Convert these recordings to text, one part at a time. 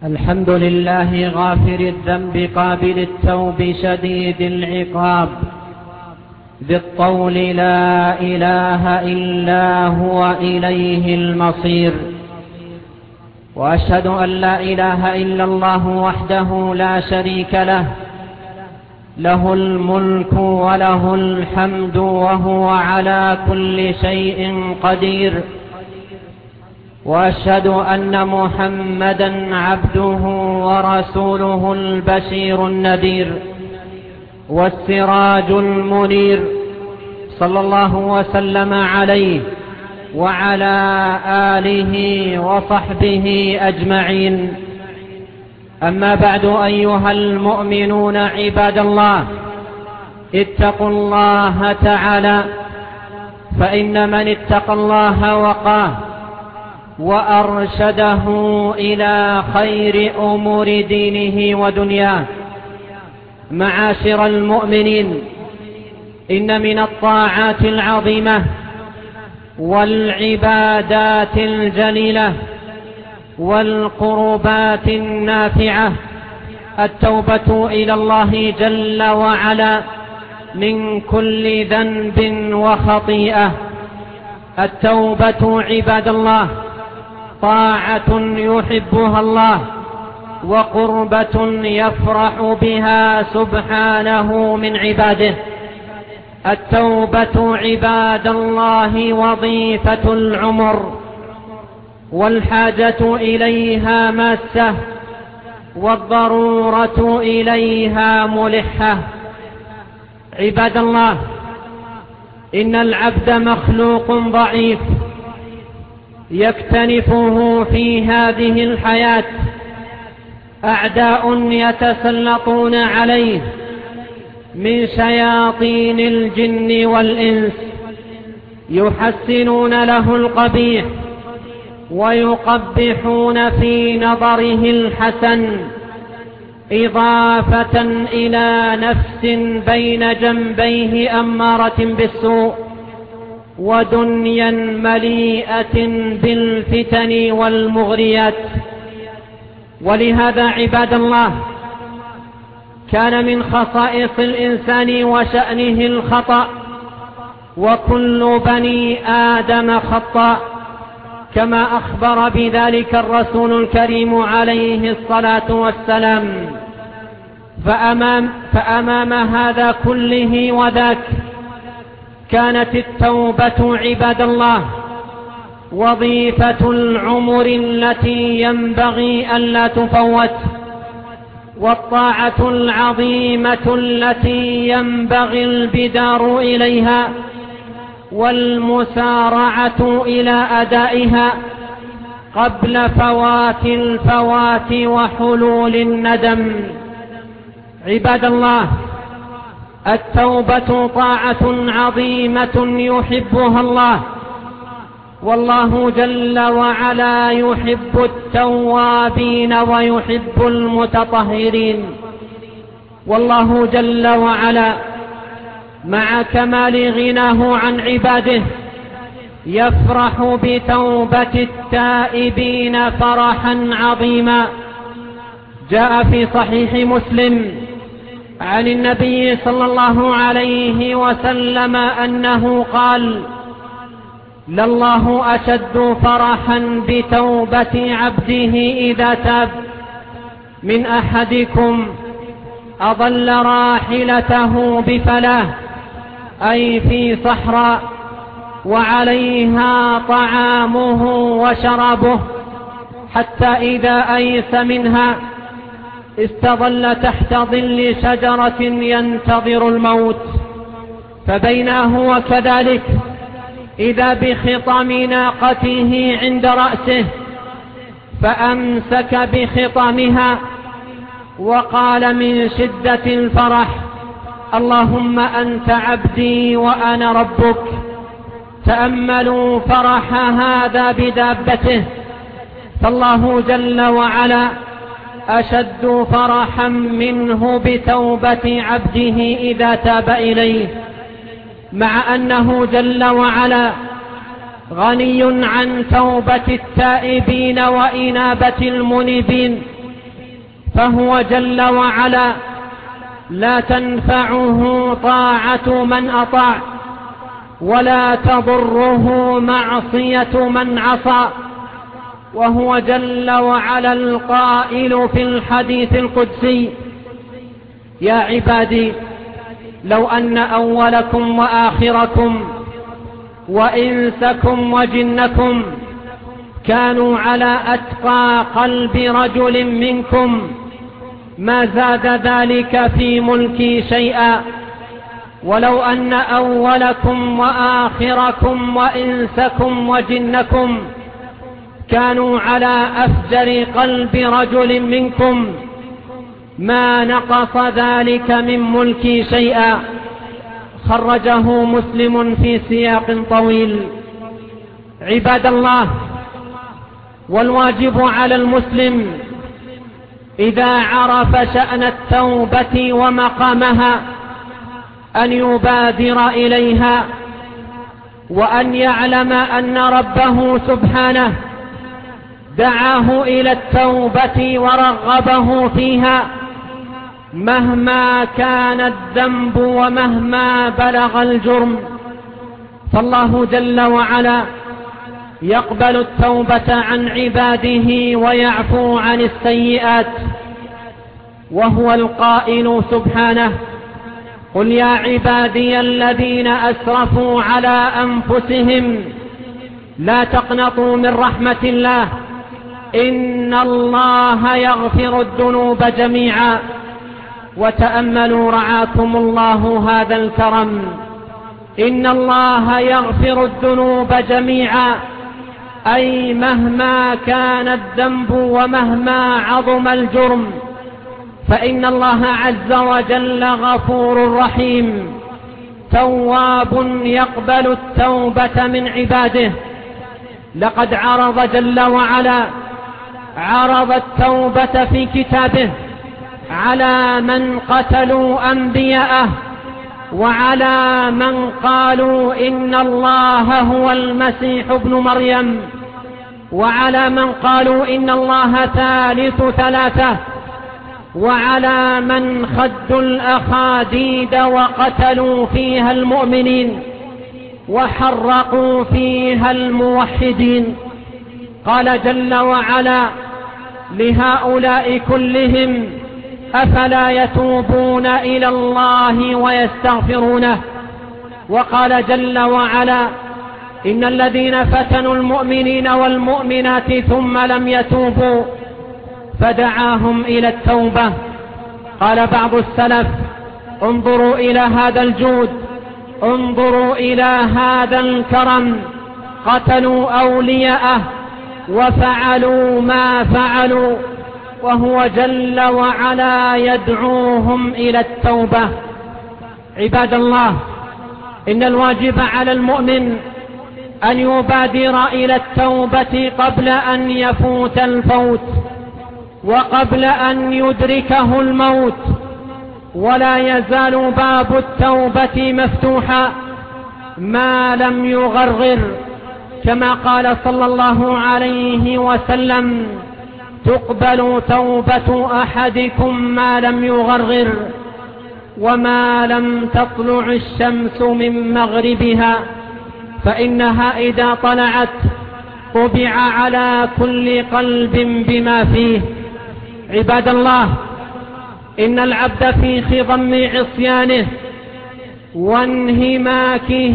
الحمد لله غافر الذنب قابل التوب شديد العقاب ذي الطول لا إله إلا هو إليه المصير. وأشهد أن لا إله إلا الله وحده لا شريك له، له الملك وله الحمد وهو على كل شيء قدير. وأشهد أن محمدًا عبده ورسوله البشير النذير والسراج المنير، صلى الله وسلم عليه وعلى آله وصحبه أجمعين. أما بعد، أيها المؤمنون عباد الله، اتقوا الله تعالى، فإن من اتقى الله وقاه وأرشده إلى خير أمور دينه ودنياه. معاشر المؤمنين، إن من الطاعات العظيمة والعبادات الجليلة والقربات النافعة التوبة إلى الله جل وعلا من كل ذنب وخطيئة. التوبة عباد الله طاعة يحبها الله وقربة يفرح بها سبحانه من عباده. التوبة عباد الله وظيفة العمر، والحاجة إليها ماسة، والضرورة إليها ملحة. عباد الله، إن العبد مخلوق ضعيف يكتنفه في هذه الحياة أعداء يتسلطون عليه من شياطين الجن والإنس، يحسنون له القبيح ويقبحون في نظره الحسن، إضافة إلى نفس بين جنبيه أمارة بالسوء، ودنيا مليئة بالفتن والمغريات. ولهذا عباد الله، كان من خصائص الإنسان وشأنه الخطأ، وكل بني آدم خطاء، كما أخبر بذلك الرسول الكريم عليه الصلاة والسلام. فأمام هذا كله وذاك كانت التوبة عباد الله وظيفة العمر التي ينبغي ألا تفوت، والطاعة العظيمة التي ينبغي البدار إليها والمسارعة إلى أدائها قبل فوات الفوات وحلول الندم. عباد الله، التوبة طاعة عظيمة يحبها الله، والله جل وعلا يحب التوابين ويحب المتطهرين. والله جل وعلا مع كمال غناه عن عباده يفرح بتوبة التائبين فرحا عظيما. جاء في صحيح مسلم عن النبي صلى الله عليه وسلم أنه قال: لله أشد فرحا بتوبة عبده إذا تاب من أحدكم أضل راحلته بفلاة، أي في صحراء، وعليها طعامه وشرابه، حتى إذا أيس منها استظل تحت ظل شجرة ينتظر الموت، فبينا هو كذلك إذا بخطام ناقته عند رأسه، فأمسك بخطامها وقال من شدة الفرح: اللهم أنت عبدي وأنا ربك. تأملوا فرح هذا بدابته، فالله جل وعلا أشد فرحا منه بتوبة عبده إذا تاب إليه، مع أنه جل وعلا غني عن توبة التائبين وإنابة المنيبين، فهو جل وعلا لا تنفعه طاعة من أطاع ولا تضره معصية من عصى. وهو جل وعلا القائل في الحديث القدسي: يا عبادي لو أن أولكم وآخركم وإنسكم وجنكم كانوا على أتقى قلب رجل منكم ما زاد ذلك في ملكي شيئا، ولو أن أولكم وآخركم وإنسكم وجنكم كانوا على أفجر قلب رجل منكم ما نقص ذلك من ملكي شيئا. خرجه مسلم في سياق طويل. عباد الله، والواجب على المسلم إذا عرف شأن التوبة ومقامها أن يبادر إليها، وأن يعلم أن ربه سبحانه دعاه إلى التوبة ورغبه فيها مهما كان الذنب ومهما بلغ الجرم. فالله جل وعلا يقبل التوبة عن عباده ويعفو عن السيئات، وهو القائل سبحانه: قل يا عبادي الذين أسرفوا على أنفسهم لا تقنطوا من رحمة الله إن الله يغفر الذنوب جميعا. وتأملوا رعاكم الله هذا الكرم: إن الله يغفر الذنوب جميعا، أي مهما كان الذنب ومهما عظم الجرم، فإن الله عز وجل غفور رحيم تواب يقبل التوبة من عباده. لقد عرض جل وعلا التوبة في كتابه على من قتلوا أنبياءه، وعلى من قالوا إن الله هو المسيح ابن مريم، وعلى من قالوا إن الله ثالث ثلاثة، وعلى من خدوا الأخاديد وقتلوا فيها المؤمنين وحرقوا فيها الموحدين. قال جل وعلا لهؤلاء كلهم: أفلا يتوبون إلى الله ويستغفرونه. وقال جل وعلا: إن الذين فتنوا المؤمنين والمؤمنات ثم لم يتوبوا فدعاهم إلى التوبة. قال بعض السلف: انظروا إلى هذا الجود، انظروا إلى هذا الكرم، قتلوا أولياءه وفعلوا ما فعلوا وهو جل وعلا يدعوهم إلى التوبة. عباد الله، إن الواجب على المؤمن أن يبادر إلى التوبة قبل أن يفوت الفوت وقبل أن يدركه الموت، ولا يزال باب التوبة مفتوحا ما لم يغرغر، كما قال صلى الله عليه وسلم: تقبل توبة أحدكم ما لم يغرغر وما لم تطلع الشمس من مغربها، فإنها إذا طلعت طبع على كل قلب بما فيه. عباد الله، إن العبد في خضم عصيانه وانهماكه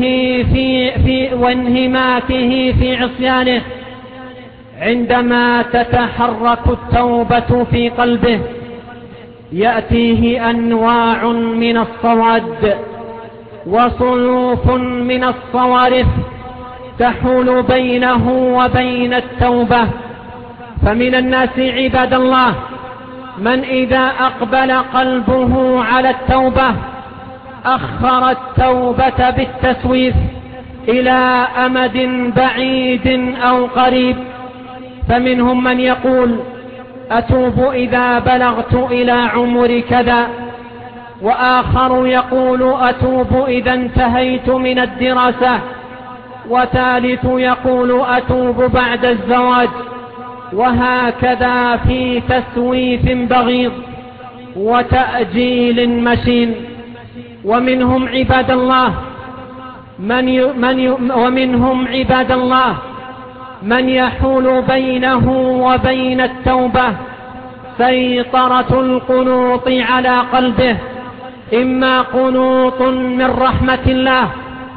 في عصيانه عندما تتحرك التوبة في قلبه يأتيه أنواع من الصواد وصنوف من الصوارف تحول بينه وبين التوبة. فمن الناس عباد الله من إذا أقبل قلبه على التوبة أخر التوبة بالتسويف إلى أمد بعيد أو قريب. فمنهم من يقول: أتوب إذا بلغت إلى عمر كذا، وآخر يقول: أتوب إذا انتهيت من الدراسة، وثالث يقول: أتوب بعد الزواج، وهكذا في تسويف بغيض وتأجيل مشين. ومنهم عباد الله من يحول بينه وبين التوبة سيطرة القنوط على قلبه، إما قنوط من رحمة الله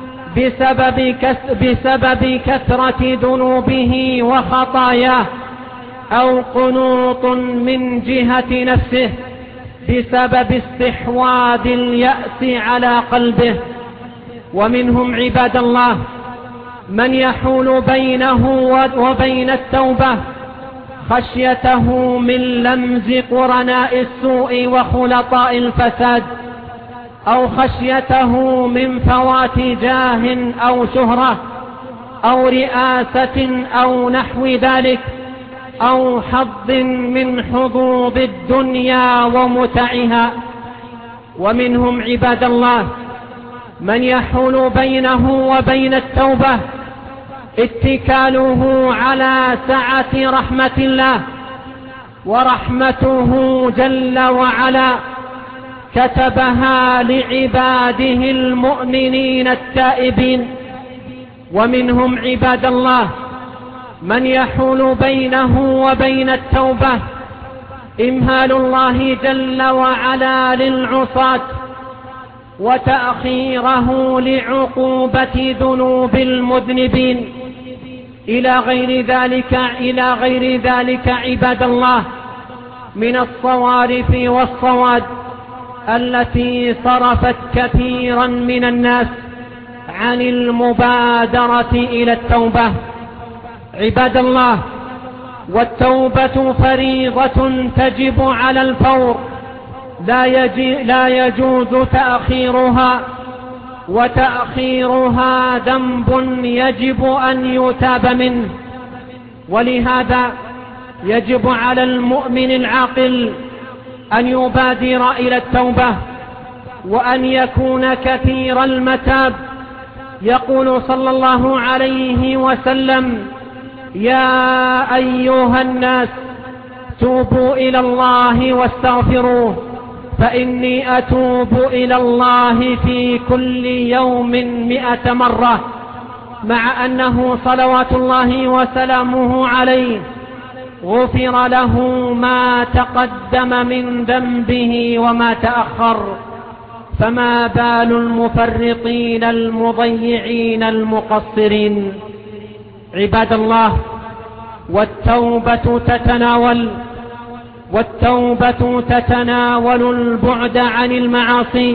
بسبب كثرة ذنوبه وخطاياه، أو قنوط من جهة نفسه بسبب استحواذ اليأس على قلبه. ومنهم عباد الله من يحول بينه وبين التوبة خشيته من لمز قرناء السوء وخلطاء الفساد، أو خشيته من فوات جاه أو شهرة أو رئاسة أو نحو ذلك، أو حظ من حظوظ الدنيا ومتعها. ومنهم عباد الله من يحول بينه وبين التوبة اتكاله على سعة رحمة الله، ورحمته جل وعلا كتبها لعباده المؤمنين التائبين. ومنهم عباد الله من يحول بينه وبين التوبة إمهال الله جل وعلا للعصاة وتأخيره لعقوبة ذنوب المذنبين إلى غير ذلك عباد الله من الصوارف والصواد التي صرفت كثيرا من الناس عن المبادرة إلى التوبة. عباد الله، والتوبة فريضة تجب على الفور، لا يجوز تأخيرها، وتأخيرها ذنب يجب أن يتاب منه. ولهذا يجب على المؤمن العاقل أن يبادر إلى التوبة وأن يكون كثير المتاب. يقول صلى الله عليه وسلم: يا أيها الناس توبوا إلى الله واستغفروه، فإني أتوب إلى الله في كل يوم 100 مرة، مع أنه صلوات الله وسلامه عليه غفر له ما تقدم من ذنبه وما تأخر. فما بال المفرطين المضيعين المقصرين؟ عباد الله، والتوبة تتناول البعد عن المعاصي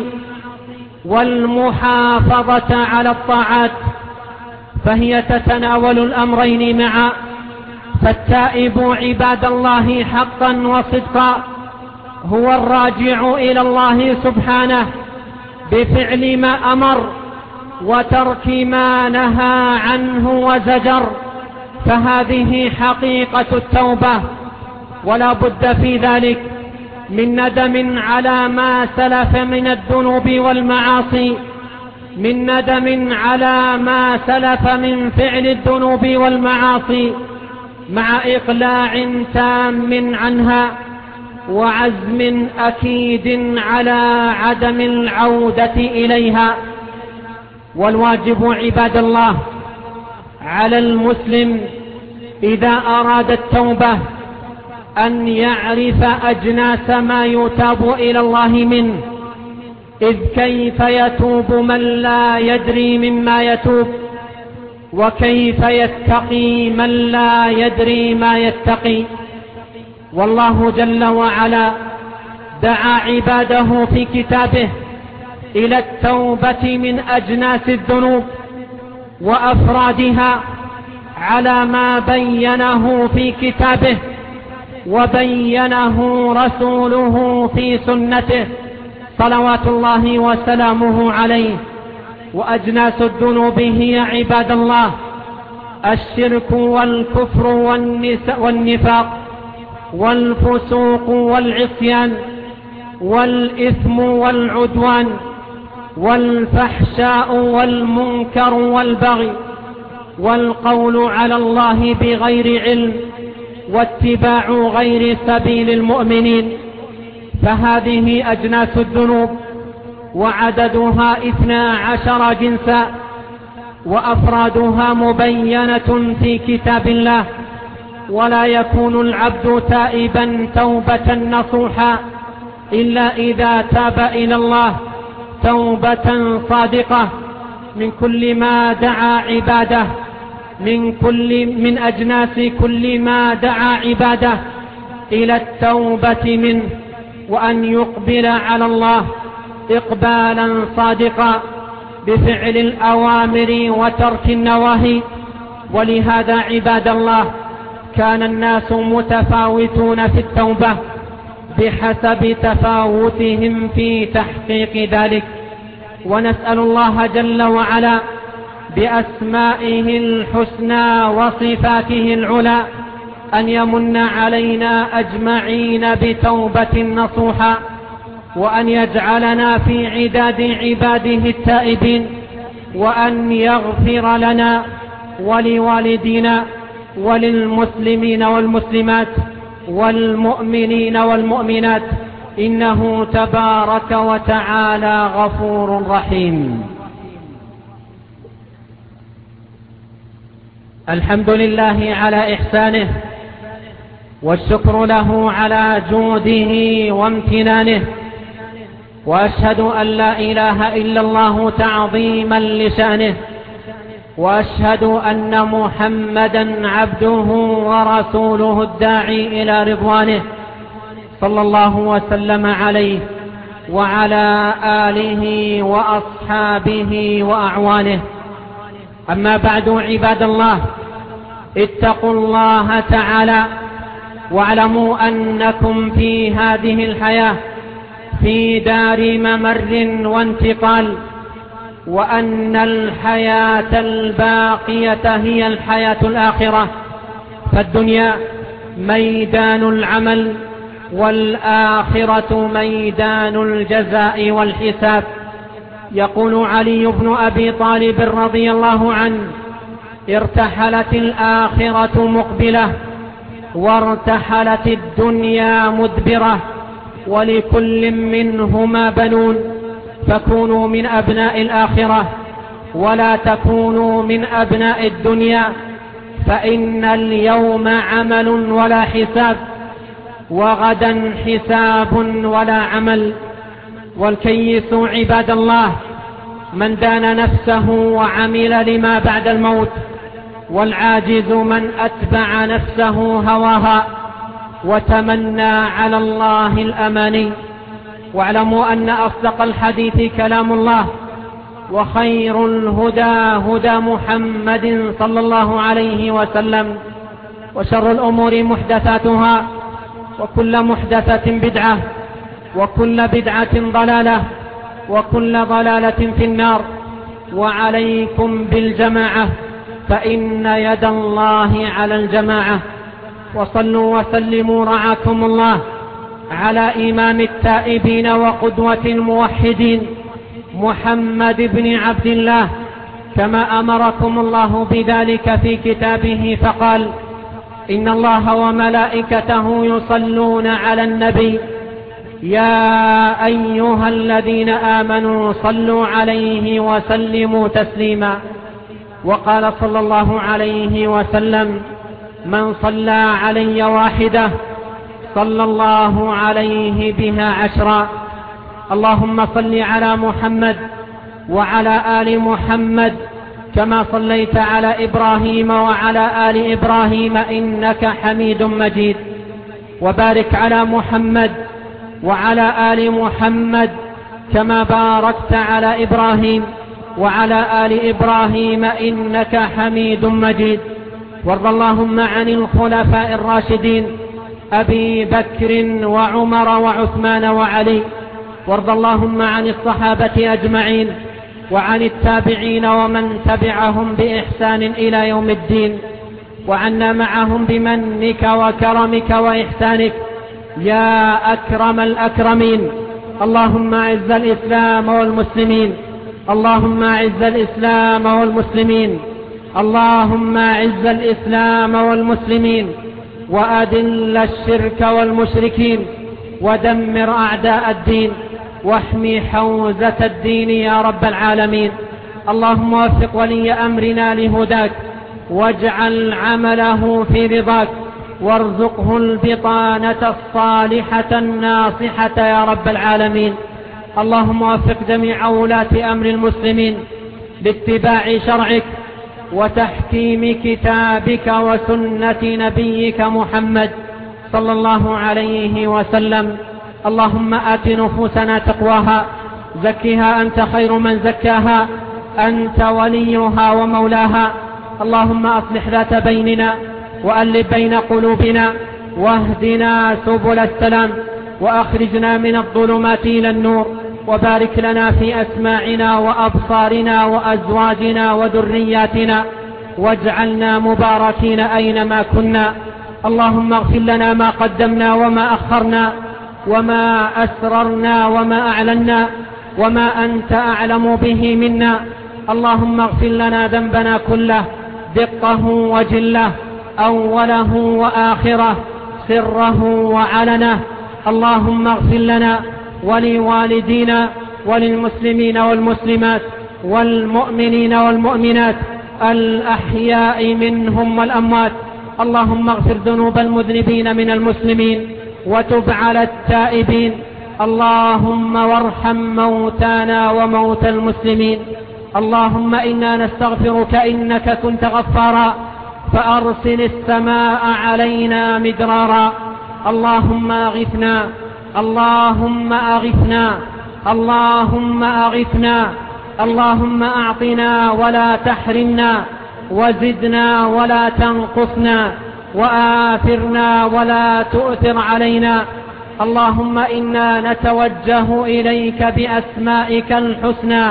والمحافظة على الطاعات، فهي تتناول الأمرين معا. فالتائب عباد الله حقا وصدقا هو الراجع إلى الله سبحانه بفعل ما أمر وترك ما نهى عنه وزجر، فهذه حقيقة التوبة. ولا بد في ذلك من ندم على ما سلف من الذنوب والمعاصي، من ندم على ما سلف من فعل الذنوب والمعاصي، مع إقلاع تام عنها وعزم أكيد على عدم العودة إليها. والواجب عباد الله على المسلم إذا أراد التوبة أن يعرف أجناس ما يتاب إلى الله منه، إذ كيف يتوب من لا يدري مما يتوب، وكيف يتقي من لا يدري ما يتقي. والله جل وعلا دعا عباده في كتابه إلى التوبة من أجناس الذنوب وأفرادها على ما بينه في كتابه وبينه رسوله في سنته صلوات الله وسلامه عليه. وأجناس الذنوب هي عباد الله الشرك والكفر والنفاق والفسوق والعصيان والإثم والعدوان والفحشاء والمنكر والبغي والقول على الله بغير علم واتباع غير سبيل المؤمنين، فهذه أجناس الذنوب وعددها 12 جنسا، وأفرادها مبينة في كتاب الله. ولا يكون العبد تائبا توبة نصوحا إلا إذا تاب إلى الله توبة صادقة من كل ما دعا عباده، من أجناس كل ما دعا عباده إلى التوبة منه، وأن يقبل على الله إقبالا صادقا بفعل الأوامر وترك النواهي. ولهذا عباد الله كان الناس متفاوتون في التوبة بحسب تفاوتهم في تحقيق ذلك. ونسأل الله جل وعلا بأسمائه الحسنى وصفاته العلى أن يمن علينا أجمعين بتوبة نصوحا، وأن يجعلنا في عداد عباده التائبين، وأن يغفر لنا ولوالدينا وللمسلمين والمسلمات والمؤمنين والمؤمنات، إنه تبارك وتعالى غفور رحيم. الحمد لله على إحسانه، والشكر له على جوده وامتنانه، وأشهد أن لا إله إلا الله تعظيما لشأنه، وأشهد أن محمدا عبده ورسوله الداعي إلى رضوانه، صلى الله وسلم عليه وعلى آله وأصحابه وأعوانه. أما بعد عباد الله، اتقوا الله تعالى واعلموا أنكم في هذه الحياة في دار ممر وانتقال، وأن الحياة الباقية هي الحياة الآخرة، فالدنيا ميدان العمل والآخرة ميدان الجزاء والحساب. يقول علي بن أبي طالب رضي الله عنه: ارتحلت الآخرة مقبلة وارتحلت الدنيا مدبرة، ولكل منهما بنون، فكونوا من أبناء الآخرة ولا تكونوا من أبناء الدنيا، فإن اليوم عمل ولا حساب، وغدا حساب ولا عمل. والكيس عباد الله من دان نفسه وعمل لما بعد الموت، والعاجز من أتبع نفسه هواها وتمنى على الله الأماني. واعلموا أن أصدق الحديث كلام الله، وخير الهدى هدى محمد صلى الله عليه وسلم، وشر الأمور محدثاتها، وكل محدثة بدعة، وكل بدعة ضلالة، وكل ضلالة في النار. وعليكم بالجماعة، فإن يد الله على الجماعة. وصلوا وسلموا رعاكم الله على إمام التائبين وقدوة الموحدين محمد بن عبد الله، كما أمركم الله بذلك في كتابه فقال: إن الله وملائكته يصلون على النبي يا أيها الذين آمنوا صلوا عليه وسلموا تسليما. وقال صلى الله عليه وسلم: من صلى علي واحدة صلى الله عليه بها 10. اللهم صل على محمد وعلى آل محمد كما صليت على إبراهيم وعلى آل إبراهيم إنك حميد مجيد. وبارك على محمد وعلى آل محمد كما باركت على إبراهيم وعلى آل إبراهيم إنك حميد مجيد. وارض اللهم عن الخلفاء الراشدين أبي بكر وعمر وعثمان وعلي. وارض اللهم عن الصحابة أجمعين وعن التابعين ومن تبعهم بإحسان إلى يوم الدين، وعنا معهم بمنك وكرمك وإحسانك يا أكرم الأكرمين. اللهم أعز الإسلام والمسلمين، اللهم أعز الإسلام والمسلمين، اللهم أعز الإسلام والمسلمين، وأذل الشرك والمشركين، ودمر أعداء الدين، واحمي حوزة الدين يا رب العالمين. اللهم وفق ولي أمرنا لهداك، واجعل عمله في رضاك، وارزقه البطانة الصالحة الناصحة يا رب العالمين. اللهم وفق جميع ولاة أمر المسلمين لاتباع شرعك وتحكيم كتابك وسنة نبيك محمد صلى الله عليه وسلم. اللهم آت نفوسنا تقواها، زكها أنت خير من زكاها، أنت وليها ومولاها. اللهم أصلح ذات بيننا، وألف بين قلوبنا، واهدنا سبل السلام، وأخرجنا من الظلمات إلى النور، وبارك لنا في أسماعنا وأبصارنا وأزواجنا وذرياتنا، واجعلنا مباركين أينما كنا. اللهم اغفر لنا ما قدمنا وما أخرنا، وما أسررنا وما أعلنا، وما أنت أعلم به منا. اللهم اغفر لنا ذنبنا كله، دقه وجله، أوله وآخره، سره وعلنه. اللهم اغفر لنا ولوالدينا وللمسلمين والمسلمات والمؤمنين والمؤمنات الأحياء منهم والأموات. اللهم اغفر ذنوب المذنبين من المسلمين، وتب على التائبين. اللهم وارحم موتانا وموتى المسلمين. اللهم إنا نستغفرك إنك كنت غفارا، فأرسل السماء علينا مدرارا. اللهم أغثنا، اللهم أغثنا، اللهم أغثنا. اللهم أعطنا ولا تحرمنا، وزدنا ولا تنقصنا، وآثرنا ولا تؤثر علينا. اللهم إنا نتوجه إليك بأسمائك الحسنى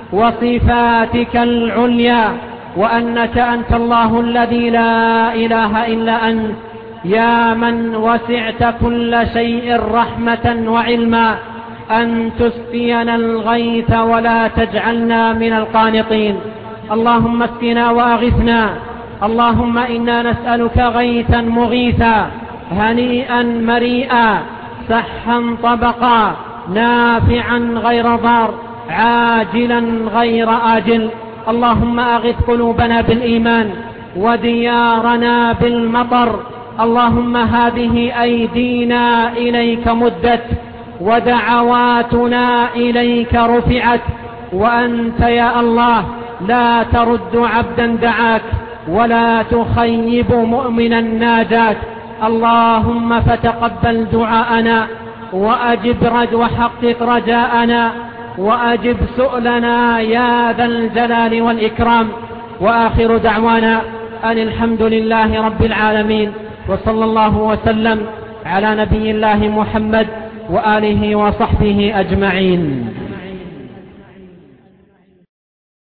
وصفاتك العليا، وأنك أنت الله الذي لا إله إلا أنت، يا من وسعت كل شيء رحمة وعلما، أن تسقينا الغيث ولا تجعلنا من القانطين. اللهم اسقنا وأغثنا. اللهم إنا نسألك غيثا مغيثا، هنيئا مريئا، سحا طبقا، نافعا غير ضار، عاجلا غير آجل. اللهم أغث قلوبنا بالإيمان، وديارنا بالمطر. اللهم هذه أيدينا إليك مدت، ودعواتنا إليك رفعت، وأنت يا الله لا ترد عبدا دعاك، ولا تخيب مؤمنا ناجاك. اللهم فتقبل دعاءنا، وحقق رجاءنا، وأجب سؤلنا يا ذا الجلال والإكرام. وآخر دعوانا أن الحمد لله رب العالمين، وصلى الله وسلم على نبي الله محمد وآله وصحبه أجمعين.